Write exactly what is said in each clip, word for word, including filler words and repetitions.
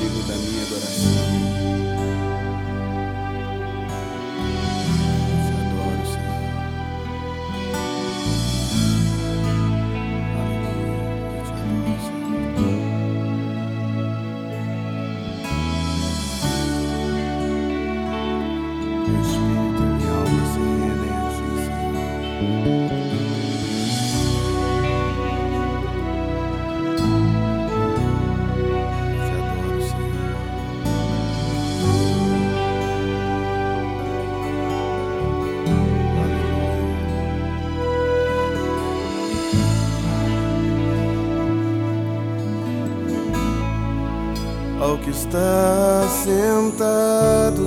digno da minha adoração. Eu te adoro, Senhor. Aleluia, eu te adoro, Senhor. Meu espírito e minha alma se rendem a ti, Senhor. Ao que está sentado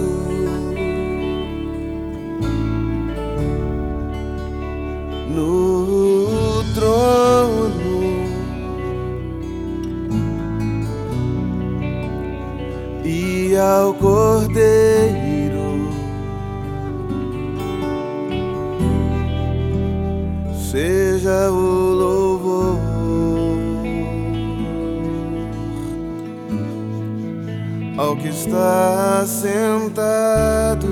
no trono e ao Cordeiro seja o louvor. Ao que está sentado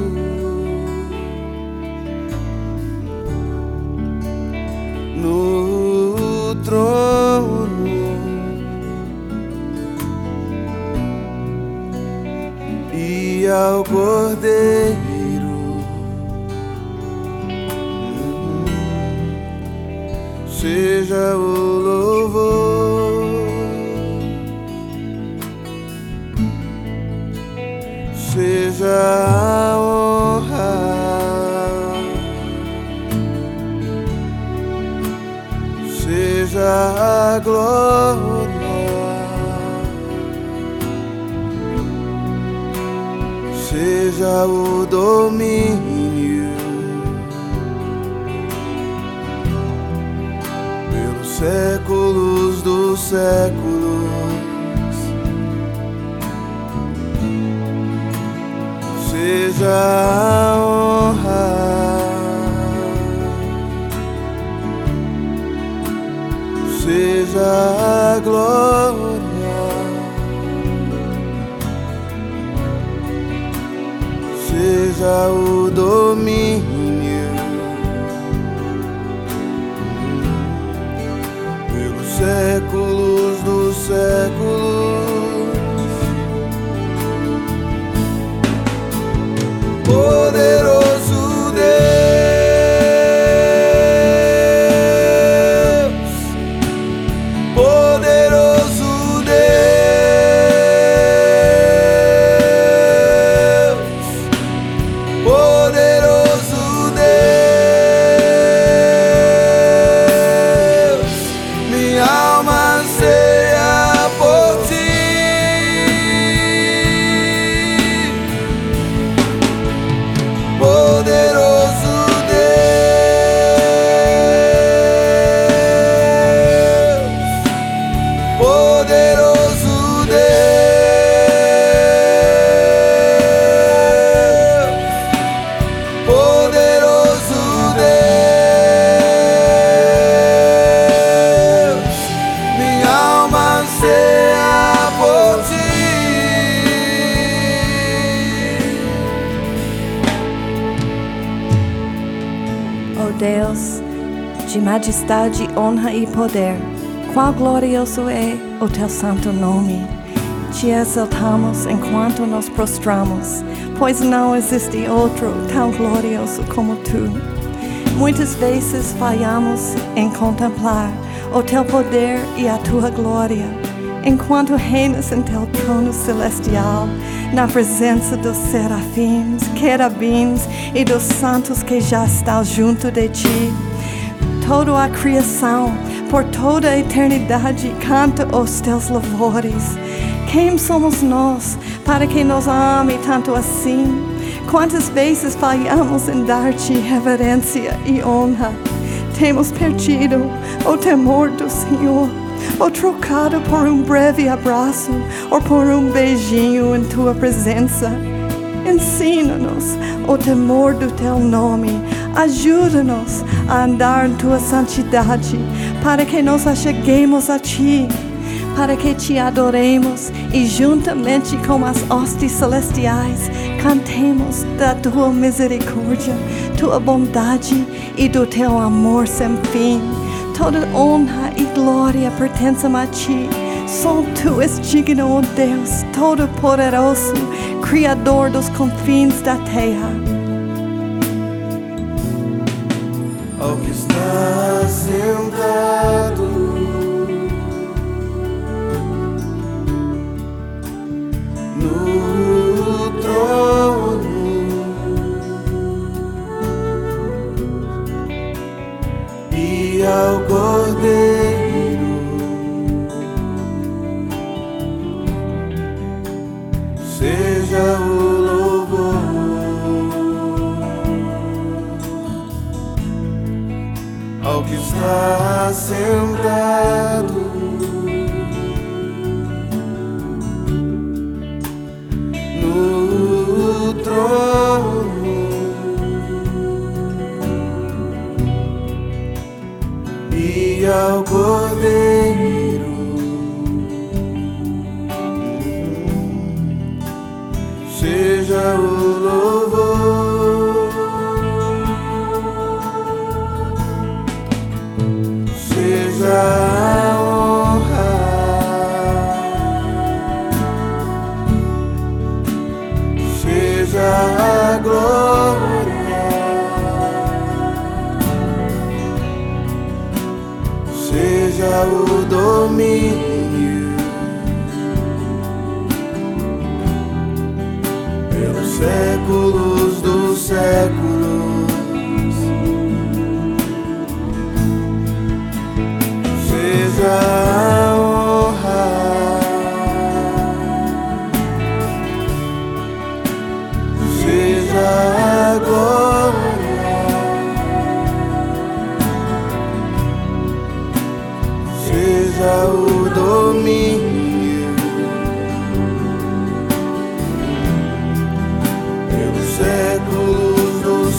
no trono e ao Cordeiro seja o louvor. Seja a honra, seja a glória, seja o domínio pelos séculos dos séculos. Seja a honra, seja a glória, seja o domínio pelos séculos dos séculos. Poderoso Deus, poderoso Deus, poderoso Deus, minha alma anseia por ti. Poderoso Deus, poderoso Deus, poderoso Deus, minha alma anseia por ti. Ó Deus, de majestade, honra e poder, quão glorioso é o teu santo nome. Te exaltamos enquanto nos prostramos, pois não existe outro tão glorioso como tu. Muitas vezes falhamos em contemplar o teu poder e a tua glória, enquanto reinas em teu trono celestial, na presença dos serafins, querubins e dos santos que já estão junto de ti. Toda a criação, por toda a eternidade, canta os teus louvores. Quem somos nós para que nos ame tanto assim? Quantas vezes falhamos em dar-te reverência e honra? Temos perdido o temor do Senhor, ou trocado por um breve abraço, ou por um beijinho em tua presença. Ensina-nos o temor do teu nome. Ajuda-nos a andar em tua santidade, para que nos acheguemos a ti. para que te adoremos e juntamente com as hostes celestiais cantemos da tua misericórdia, tua bondade e do teu amor sem fim. Toda honra e glória pertencem a ti. Só tu és digno, ó Deus Todo-Poderoso, Criador dos confins da terra. Ao que está sentado no trono e ao Cordeiro seja o louvor. Ao que está sentado no trono e ao Cordeiro seja o louvor, seja a honra, seja a glória, seja o domínio pelos séculos dos séculos. Seja a honra, seja a glória, seja o domínio pelos séculos dos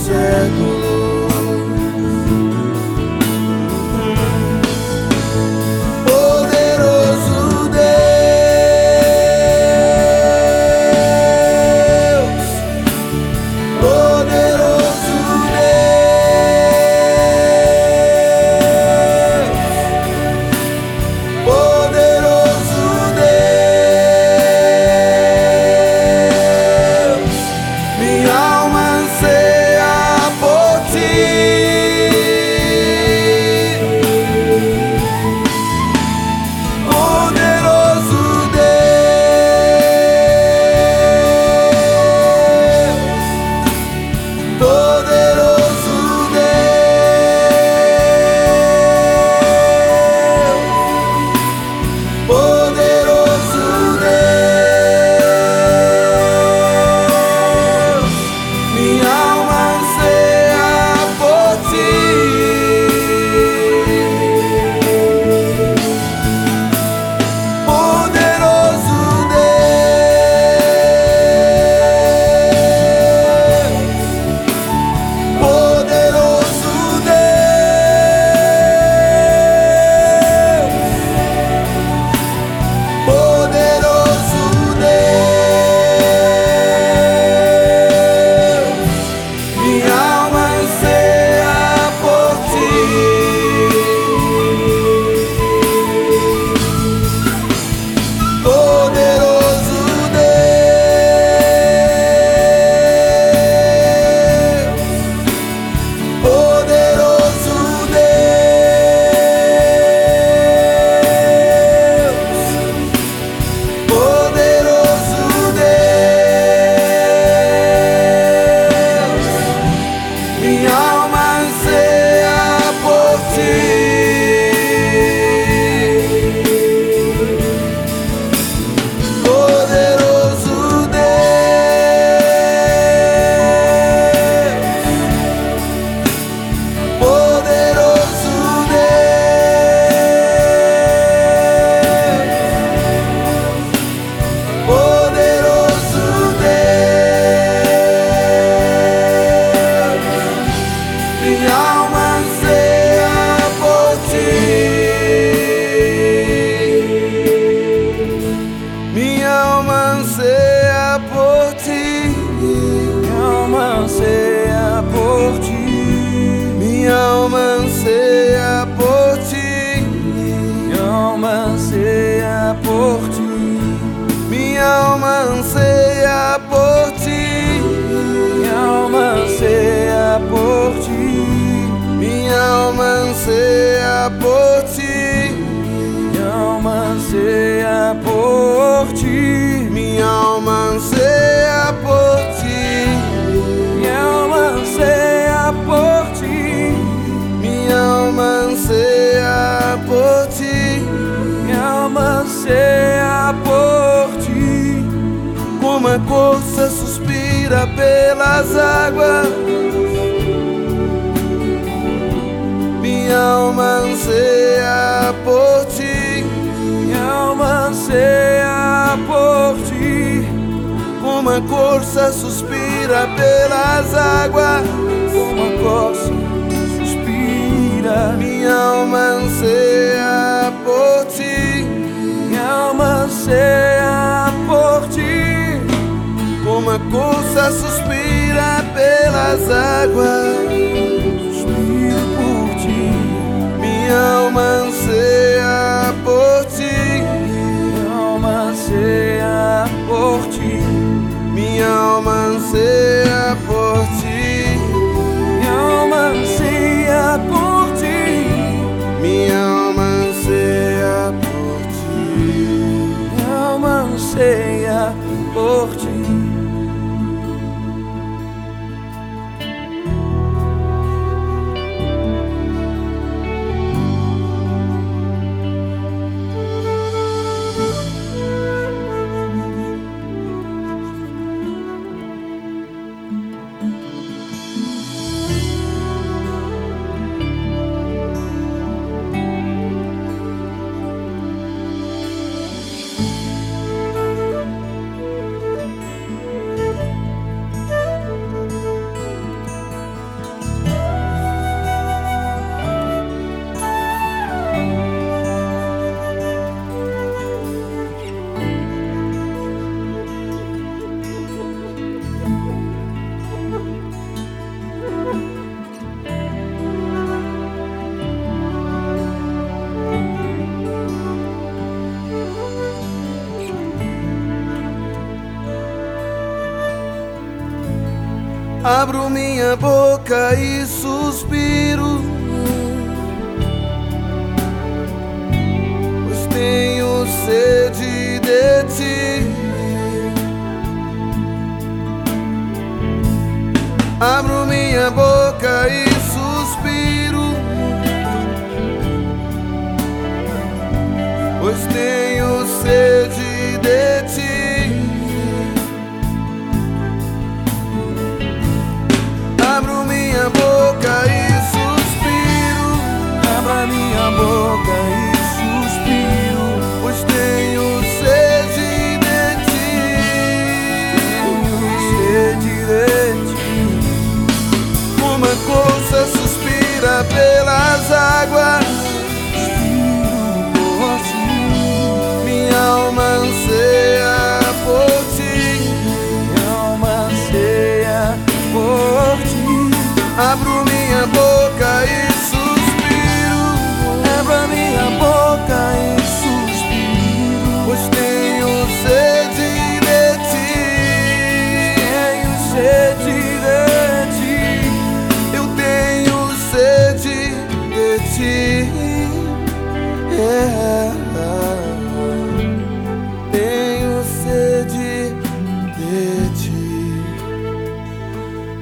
alma anseia por ti, minha alma anseia por ti, minha alma anseia por ti, minha alma anseia por ti, minha alma anseia por ti, minha alma anseia por ti, minha alma anseia por ti, minha alma anseia por ti, minha alma anseia por ti, minha alma anseia por ti, minha alma anseia por ti, minha alma anseia por ti, como a corça suspira pelas águas. Minha alma anseia por ti, minha alma anseia por ti, como a corça suspira pelas águas. como a corça suspira. Minha alma anseia por ti, Minha alma anseia por ti, como a corça suspira pelas águas. suspiro por ti. Minha alma anseia por ti, Minha alma anseia por ti, minha alma anseia por ti, minha alma anseia por ti, minha alma anseia por ti. minha alma anseia por ti. Abro minha boca e suspiro, pois tenho sede de ti. Abro minha boca e suspiro, pois tenho sede de ti. Abro minha boca e suspiro, Abra minha boca e suspiro, pois tenho sede de ti. tenho sede de ti. Como a corça suspira pelas águas, Suspiro por ti, minha alma anseia por ti. minha alma anseia por ti. Abro minha boca e suspiro, Abra minha boca e suspiro, pois tenho sede de ti. tenho sede de ti. Eu tenho sede de ti. É. Tenho sede de ti.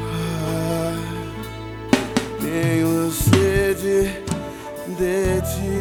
Ah, tenho sede de ti.